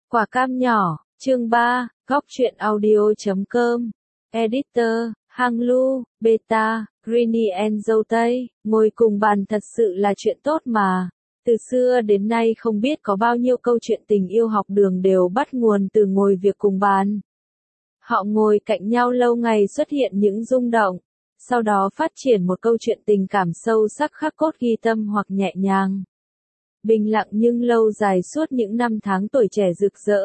Quả cam nhỏ, chương 3, góc truyện audio.com. Editor, Hang Lu, Beta, Greeny and dâu tây, ngồi cùng bàn thật sự là chuyện tốt mà. Từ xưa đến nay không biết có bao nhiêu câu chuyện tình yêu học đường đều bắt nguồn từ ngồi việc cùng bàn. Họ ngồi cạnh nhau lâu ngày xuất hiện những rung động, sau đó phát triển một câu chuyện tình cảm sâu sắc khắc cốt ghi tâm hoặc nhẹ nhàng. Bình lặng nhưng lâu dài suốt những năm tháng tuổi trẻ rực rỡ.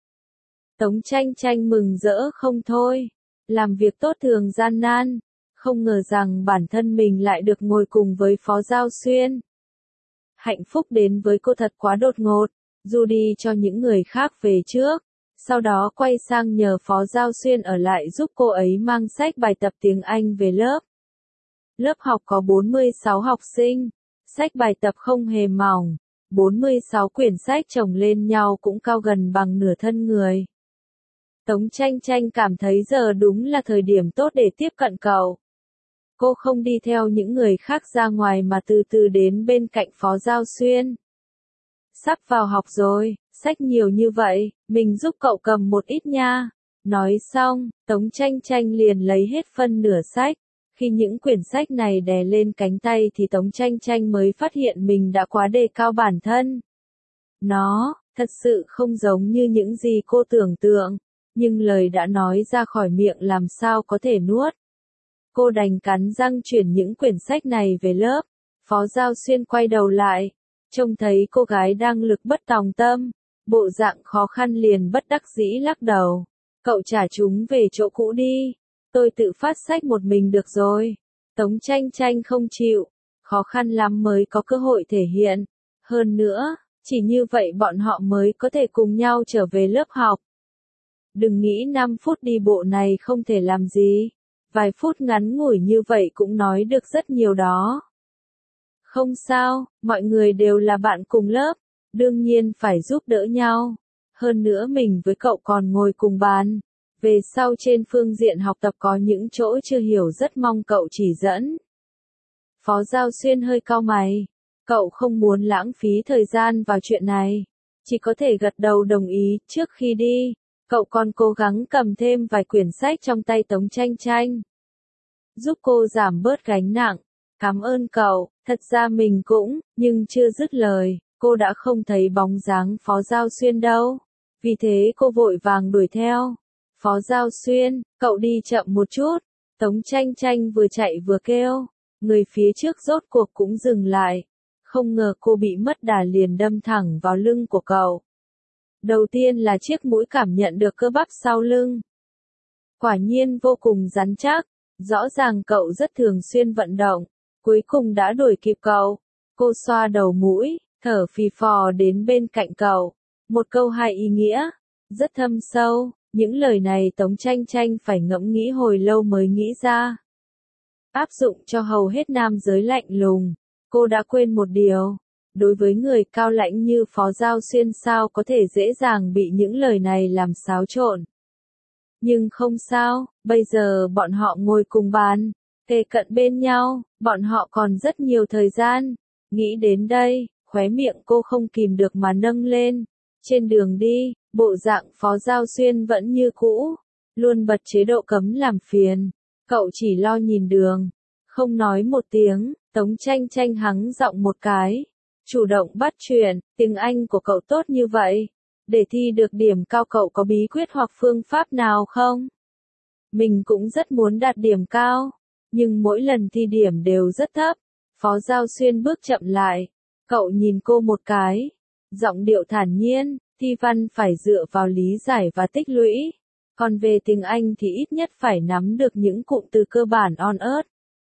Tống Tranh Tranh mừng rỡ không thôi, làm việc tốt thường gian nan, không ngờ rằng bản thân mình lại được ngồi cùng với Phó Giao Xuyên. Hạnh phúc đến với cô thật quá đột ngột, dù đi cho những người khác về trước, sau đó quay sang nhờ Phó Giao Xuyên ở lại giúp cô ấy mang sách bài tập tiếng Anh về lớp. Lớp học có 46 học sinh, sách bài tập không hề mỏng, 46 quyển sách chồng lên nhau cũng cao gần bằng nửa thân người. Tống Tranh Tranh cảm thấy giờ đúng là thời điểm tốt để tiếp cận cậu. Cô không đi theo những người khác ra ngoài mà từ từ đến bên cạnh Phó Giao Xuyên. Sắp vào học rồi, sách nhiều như vậy, mình giúp cậu cầm một ít nha. Nói xong, Tống Tranh Tranh liền lấy hết phân nửa sách. Khi những quyển sách này đè lên cánh tay thì Tống Tranh Tranh mới phát hiện mình đã quá đề cao bản thân. Nó, thật sự không giống như những gì cô tưởng tượng, nhưng lời đã nói ra khỏi miệng làm sao có thể nuốt. Cô đành cắn răng chuyển những quyển sách này về lớp. Phó Giao Xuyên quay đầu lại, trông thấy cô gái đang lực bất tòng tâm, bộ dạng khó khăn liền bất đắc dĩ lắc đầu. Cậu trả chúng về chỗ cũ đi. Tôi tự phát sách một mình được rồi. Tống Tranh Tranh không chịu, khó khăn lắm mới có cơ hội thể hiện. Hơn nữa, chỉ như vậy bọn họ mới có thể cùng nhau trở về lớp học. Đừng nghĩ 5 phút đi bộ này không thể làm gì. Vài phút ngắn ngủi như vậy cũng nói được rất nhiều đó. Không sao, mọi người đều là bạn cùng lớp, đương nhiên phải giúp đỡ nhau. Hơn nữa mình với cậu còn ngồi cùng bàn. Về sau trên phương diện học tập có những chỗ chưa hiểu rất mong cậu chỉ dẫn. Phó Giao Xuyên hơi cau mày. Cậu không muốn lãng phí thời gian vào chuyện này. Chỉ có thể gật đầu đồng ý. Trước khi đi, cậu còn cố gắng cầm thêm vài quyển sách trong tay Tống Tranh Tranh. Giúp cô giảm bớt gánh nặng. Cảm ơn cậu, thật ra mình cũng, nhưng chưa dứt lời, cô đã không thấy bóng dáng Phó Giao Xuyên đâu. Vì thế cô vội vàng đuổi theo. Phó Giao Xuyên, cậu đi chậm một chút. Tống Tranh Tranh vừa chạy vừa kêu. Người phía trước rốt cuộc cũng dừng lại. Không ngờ cô bị mất đà liền đâm thẳng vào lưng của cậu. Đầu tiên là chiếc mũi cảm nhận được cơ bắp sau lưng. Quả nhiên vô cùng rắn chắc. Rõ ràng cậu rất thường xuyên vận động. Cuối cùng đã đuổi kịp cậu. Cô xoa đầu mũi, thở phì phò đến bên cạnh cậu. Một câu hai ý nghĩa. Rất thâm sâu. Những lời này Tống Tranh Tranh phải ngẫm nghĩ hồi lâu mới nghĩ ra. Áp dụng cho hầu hết nam giới lạnh lùng, cô đã quên một điều. Đối với người cao lãnh như Phó Giao Xuyên sao có thể dễ dàng bị những lời này làm xáo trộn. Nhưng không sao, bây giờ bọn họ ngồi cùng bàn, kề cận bên nhau, bọn họ còn rất nhiều thời gian. Nghĩ đến đây, khóe miệng cô không kìm được mà nâng lên. Trên đường đi, bộ dạng Phó Giao Xuyên vẫn như cũ, luôn bật chế độ cấm làm phiền. Cậu chỉ lo nhìn đường, không nói một tiếng. Tống Tranh Tranh hắng giọng một cái, chủ động bắt chuyện. Tiếng Anh của cậu tốt như vậy, để thi được điểm cao cậu có bí quyết hoặc phương pháp nào không? Mình cũng rất muốn đạt điểm cao, nhưng mỗi lần thi điểm đều rất thấp. Phó Giao Xuyên bước chậm lại, cậu nhìn cô một cái, giọng điệu thản nhiên. Thi văn phải dựa vào lý giải và tích lũy, còn về tiếng Anh thì ít nhất phải nắm được những cụm từ cơ bản on earth.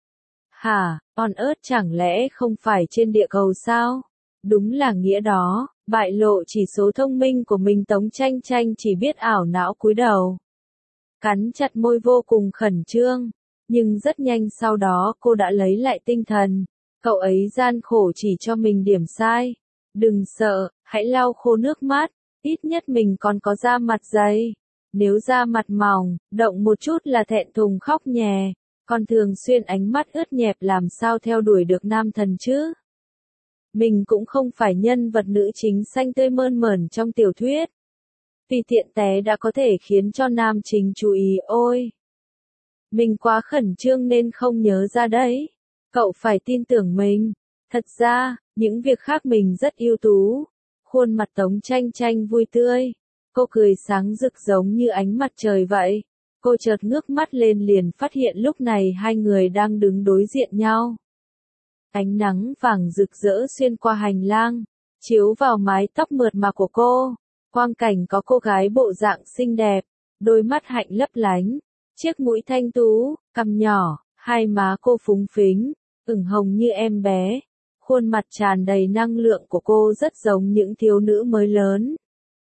Hả, on earth chẳng lẽ không phải trên địa cầu sao? Đúng là nghĩa đó, bại lộ chỉ số thông minh của mình. Tống Tranh Tranh chỉ biết ảo não cúi đầu. Cắn chặt môi vô cùng khẩn trương, nhưng rất nhanh sau đó cô đã lấy lại tinh thần. Cậu ấy gian khổ chỉ cho mình điểm sai. Đừng sợ, hãy lau khô nước mắt. Ít nhất mình còn có da mặt dày. Nếu da mặt mỏng, động một chút là thẹn thùng khóc nhè. Còn thường xuyên ánh mắt ướt nhẹp làm sao theo đuổi được nam thần chứ? Mình cũng không phải nhân vật nữ chính xanh tươi mơn mởn trong tiểu thuyết. Vì tiện té đã có thể khiến cho nam chính chú ý. Ôi! Mình quá khẩn trương nên không nhớ ra đấy. Cậu phải tin tưởng mình. Thật ra, những việc khác mình rất ưu tú. Khuôn mặt Tống Chanh Chanh vui tươi. Cô cười sáng rực giống như ánh mặt trời vậy. Cô chợt ngước mắt lên liền phát hiện lúc này hai người đang đứng đối diện nhau. Ánh nắng vàng rực rỡ xuyên qua hành lang, chiếu vào mái tóc mượt mà của cô. Quang cảnh có cô gái bộ dạng xinh đẹp, đôi mắt hạnh lấp lánh, chiếc mũi thanh tú, cằm nhỏ, hai má cô phúng phính, ửng hồng như em bé. Khuôn mặt tràn đầy năng lượng của cô rất giống những thiếu nữ mới lớn.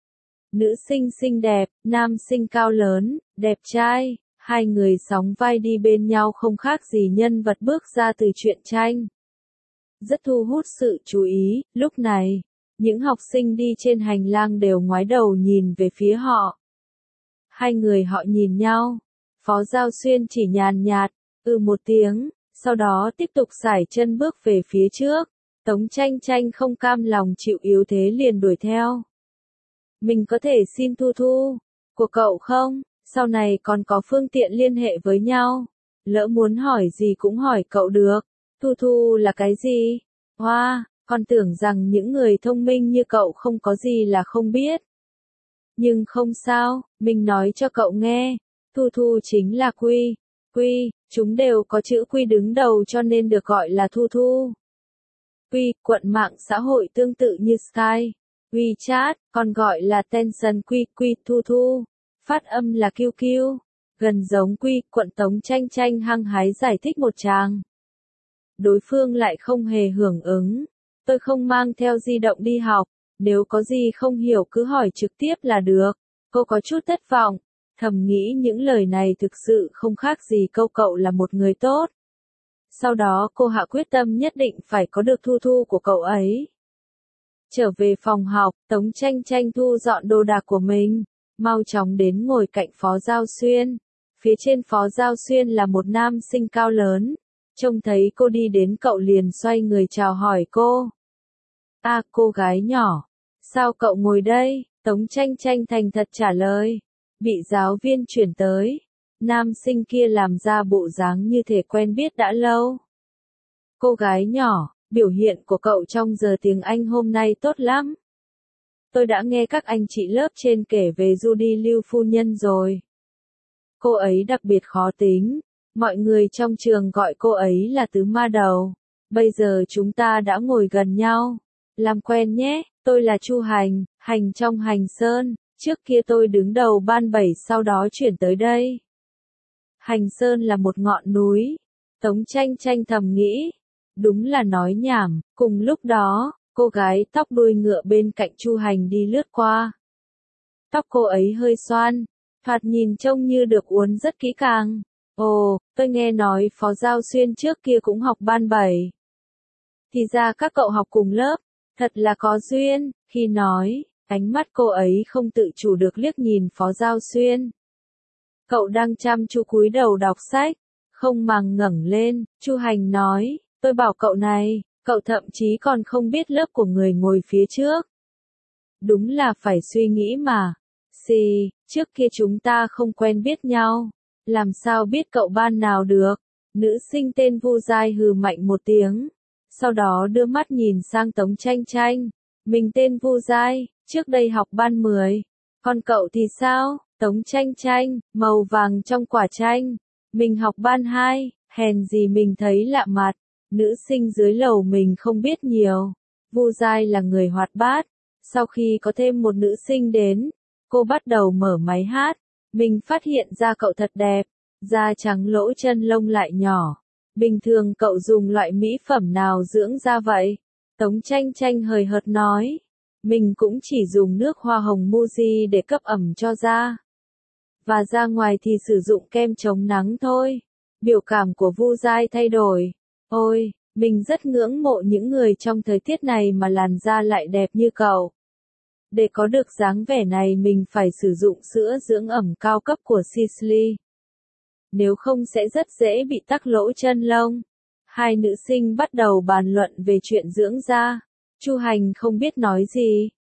Nữ sinh xinh đẹp, nam sinh cao lớn, đẹp trai, hai người sóng vai đi bên nhau không khác gì nhân vật bước ra từ truyện tranh. Rất thu hút sự chú ý, lúc này, những học sinh đi trên hành lang đều ngoái đầu nhìn về phía họ. Hai người họ nhìn nhau, Phó Giao Xuyên chỉ nhàn nhạt, một tiếng, sau đó tiếp tục sải chân bước về phía trước. Tống Chanh Chanh không cam lòng chịu yếu thế liền đuổi theo. Mình có thể xin Thu Thu của cậu không? Sau này còn có phương tiện liên hệ với nhau. Lỡ muốn hỏi gì cũng hỏi cậu được. Thu Thu là cái gì? Hoa, con tưởng rằng những người thông minh như cậu không có gì là không biết. Nhưng không sao, mình nói cho cậu nghe. Thu Thu chính là Quy. Quy, chúng đều có chữ Quy đứng đầu cho nên được gọi là Thu Thu. Quy, quận mạng xã hội tương tự như Skype, WeChat, còn gọi là Tencent. Quy, Thu Thu. Phát âm là QQ. Gần giống Quy, quận. Tống Chanh Chanh hăng hái giải thích một tràng. Đối phương lại không hề hưởng ứng. Tôi không mang theo di động đi học, nếu có gì không hiểu cứ hỏi trực tiếp là được. Cô có chút thất vọng, thầm nghĩ những lời này thực sự không khác gì câu cậu là một người tốt. Sau đó cô hạ quyết tâm nhất định phải có được Thu Thu của cậu ấy. Trở về phòng học, Tống Chanh Chanh thu dọn đồ đạc của mình, mau chóng đến ngồi cạnh Phó Giao Xuyên. Phía trên Phó Giao Xuyên là một nam sinh cao lớn. Trông thấy cô đi đến cậu liền xoay người chào hỏi cô. Cô gái nhỏ. Sao cậu ngồi đây? Tống Chanh Chanh thành thật trả lời. Bị giáo viên chuyển tới. Nam sinh kia làm ra bộ dáng như thể quen biết đã lâu. Cô gái nhỏ, biểu hiện của cậu trong giờ tiếng Anh hôm nay tốt lắm. Tôi đã nghe các anh chị lớp trên kể về Judy Lưu phu nhân rồi. Cô ấy đặc biệt khó tính. Mọi người trong trường gọi cô ấy là tứ ma đầu. Bây giờ chúng ta đã ngồi gần nhau. Làm quen nhé, tôi là Chu Hành, Hành trong Hành Sơn. Trước kia tôi đứng đầu ban 7 sau đó chuyển tới đây. Hành Sơn là một ngọn núi. Tống Chanh Chanh thầm nghĩ. Đúng là nói nhảm. Cùng lúc đó, cô gái tóc đuôi ngựa bên cạnh Chu Hành đi lướt qua. Tóc cô ấy hơi xoăn, thoạt nhìn trông như được uốn rất kỹ càng. Ồ, tôi nghe nói Phó Giao Xuyên trước kia cũng học ban 7. Thì ra các cậu học cùng lớp, thật là có duyên. Khi nói, ánh mắt cô ấy không tự chủ được liếc nhìn Phó Giao Xuyên. Cậu đang chăm chú cúi đầu đọc sách, không màng ngẩng lên. Chu Hành nói, tôi bảo cậu này, cậu thậm chí còn không biết lớp của người ngồi phía trước. Đúng là phải suy nghĩ mà. Trước kia chúng ta không quen biết nhau. Làm sao biết cậu ban nào được? Nữ sinh tên Vu Giai hừ mạnh một tiếng. Sau đó đưa mắt nhìn sang Tống Chanh Chanh. Mình tên Vu Giai, trước đây học ban 10. Còn cậu thì sao? Tống Chanh Chanh, màu vàng trong quả chanh. Mình học ban 2, hèn gì mình thấy lạ mặt. Nữ sinh dưới lầu mình không biết nhiều. Vu Giai là người hoạt bát. Sau khi có thêm một nữ sinh đến, cô bắt đầu mở máy hát. Mình phát hiện ra cậu thật đẹp. Da trắng lỗ chân lông lại nhỏ. Bình thường cậu dùng loại mỹ phẩm nào dưỡng da vậy? Tống Chanh Chanh hời hợt nói. Mình cũng chỉ dùng nước hoa hồng Muji để cấp ẩm cho da. Và ra ngoài thì sử dụng kem chống nắng thôi. Biểu cảm của Vu Giai thay đổi. Ôi, mình rất ngưỡng mộ những người trong thời tiết này mà làn da lại đẹp như cậu. Để có được dáng vẻ này mình phải sử dụng sữa dưỡng ẩm cao cấp của Sisley. Nếu không sẽ rất dễ bị tắc lỗ chân lông. Hai nữ sinh bắt đầu bàn luận về chuyện dưỡng da. Chu Hành không biết nói gì.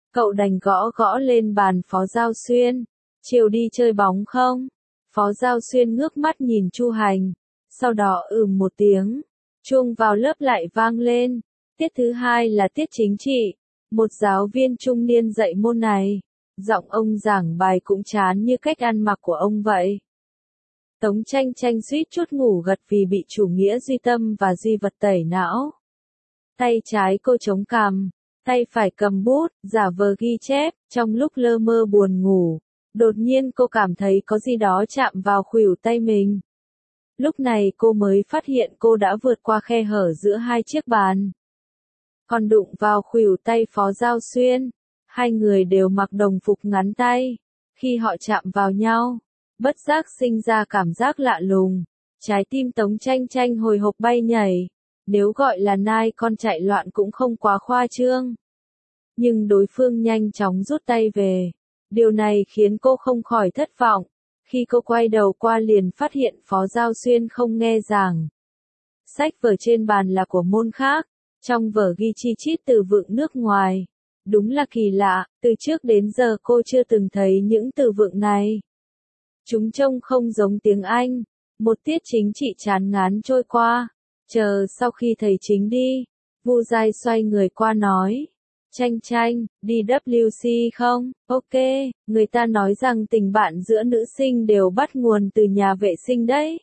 Cậu đành gõ gõ lên bàn Phó Giao Xuyên. Chiều đi chơi bóng không? Phó Giao Xuyên ngước mắt nhìn Chu Hành. Sau đó một tiếng. Chuông vào lớp lại vang lên. Tiết thứ 2 là tiết chính trị. Một giáo viên trung niên dạy môn này. Giọng ông giảng bài cũng chán như cách ăn mặc của ông vậy. Tống Tranh Tranh suýt chút ngủ gật vì bị chủ nghĩa duy tâm và duy vật tẩy não. Tay trái cô chống cằm, tay phải cầm bút, giả vờ ghi chép, trong lúc lơ mơ buồn ngủ. Đột nhiên cô cảm thấy có gì đó chạm vào khuỷu tay mình. Lúc này cô mới phát hiện cô đã vượt qua khe hở giữa hai chiếc bàn. Còn đụng vào khuỷu tay Phó Giao Xuyên. Hai người đều mặc đồng phục ngắn tay. Khi họ chạm vào nhau, bất giác sinh ra cảm giác lạ lùng. Trái tim Tống Tranh Tranh hồi hộp bay nhảy. Nếu gọi là nai con chạy loạn cũng không quá khoa trương. Nhưng đối phương nhanh chóng rút tay về. Điều này khiến cô không khỏi thất vọng. Khi cô quay đầu qua liền phát hiện Phó Giao Xuyên không nghe giảng. Sách vở trên bàn là của môn khác. Trong vở ghi chi chít từ vựng nước ngoài. Đúng là kỳ lạ, từ trước đến giờ cô chưa từng thấy những từ vựng này. Chúng trông không giống tiếng Anh. Một tiết chính trị chán ngán trôi qua. Chờ sau khi thầy chính đi, Vu Giai xoay người qua nói. Tranh Tranh, đi WC không? Ok, người ta nói rằng tình bạn giữa nữ sinh đều bắt nguồn từ nhà vệ sinh đấy.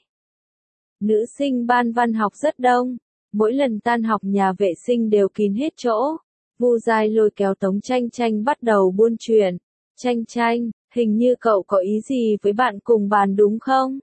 Nữ sinh ban văn học rất đông. Mỗi lần tan học nhà vệ sinh đều kín hết chỗ. Vu Giai lôi kéo Tống Tranh Tranh bắt đầu buôn chuyện. Tranh Tranh, hình như cậu có ý gì với bạn cùng bàn đúng không?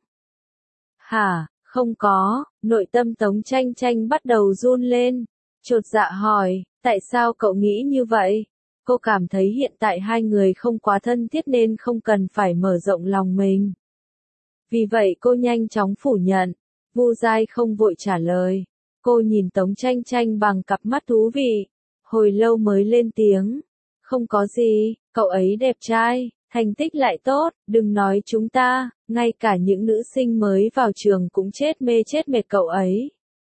Hả, không có, nội tâm Tống Tranh Tranh bắt đầu run lên. Chột dạ hỏi, tại sao cậu nghĩ như vậy? Cô cảm thấy hiện tại hai người không quá thân thiết nên không cần phải mở rộng lòng mình. Vì vậy cô nhanh chóng phủ nhận. Vu Giai không vội trả lời. Cô nhìn Tống Tranh Tranh bằng cặp mắt thú vị. Hồi lâu mới lên tiếng. Không có gì, cậu ấy đẹp trai, thành tích lại tốt, đừng nói chúng ta, ngay cả những nữ sinh mới vào trường cũng chết mê chết mệt cậu ấy.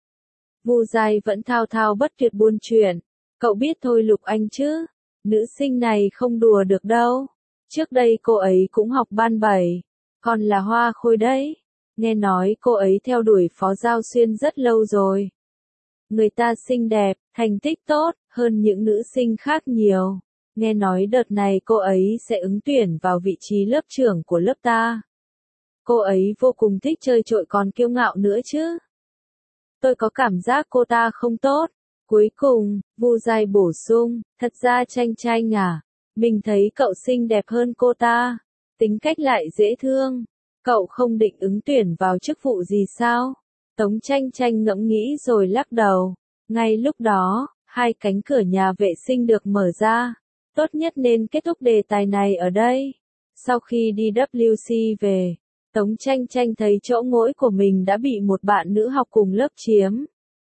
Vu Giai vẫn thao thao bất tuyệt buôn chuyện. Cậu biết Thôi Lục Anh chứ? Nữ sinh này không đùa được đâu. Trước đây cô ấy cũng học ban 7. Còn là hoa khôi đấy. Nghe nói cô ấy theo đuổi Phó Giao Xuyên rất lâu rồi. Người ta xinh đẹp, thành tích tốt, hơn những nữ sinh khác nhiều. Nghe nói đợt này cô ấy sẽ ứng tuyển vào vị trí lớp trưởng của lớp ta. Cô ấy vô cùng thích chơi trội còn kiêu ngạo nữa chứ. Tôi có cảm giác cô ta không tốt. Cuối cùng, Vu Giai bổ sung, thật ra Tranh Tranh à, mình thấy cậu xinh đẹp hơn cô ta. Tính cách lại dễ thương. Cậu không định ứng tuyển vào chức vụ gì sao? Tống Tranh Tranh ngẫm nghĩ rồi lắc đầu. Ngay lúc đó, hai cánh cửa nhà vệ sinh được mở ra. Tốt nhất nên kết thúc đề tài này ở đây. Sau khi đi WC về, Tống Tranh Tranh thấy chỗ ngỗi của mình đã bị một bạn nữ học cùng lớp chiếm.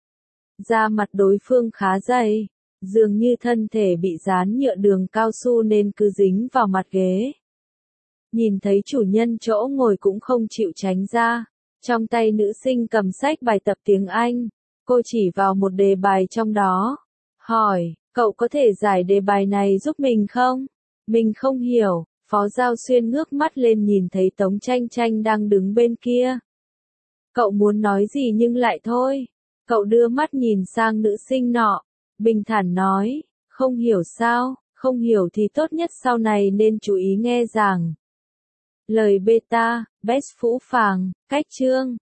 Da mặt đối phương khá dày, dường như thân thể bị dán nhựa đường cao su nên cứ dính vào mặt ghế. Nhìn thấy chủ nhân chỗ ngồi cũng không chịu tránh ra. Trong tay nữ sinh cầm sách bài tập tiếng Anh. Cô chỉ vào một đề bài trong đó. Hỏi, cậu có thể giải đề bài này giúp mình không? Mình không hiểu. Phó Giao Xuyên ngước mắt lên nhìn thấy Tống Tranh Tranh đang đứng bên kia. Cậu muốn nói gì nhưng lại thôi. Cậu đưa mắt nhìn sang nữ sinh nọ. Bình thản nói, không hiểu sao, không hiểu thì tốt nhất sau này nên chú ý nghe giảng. Lời beta, best phũ phàng, cách chương.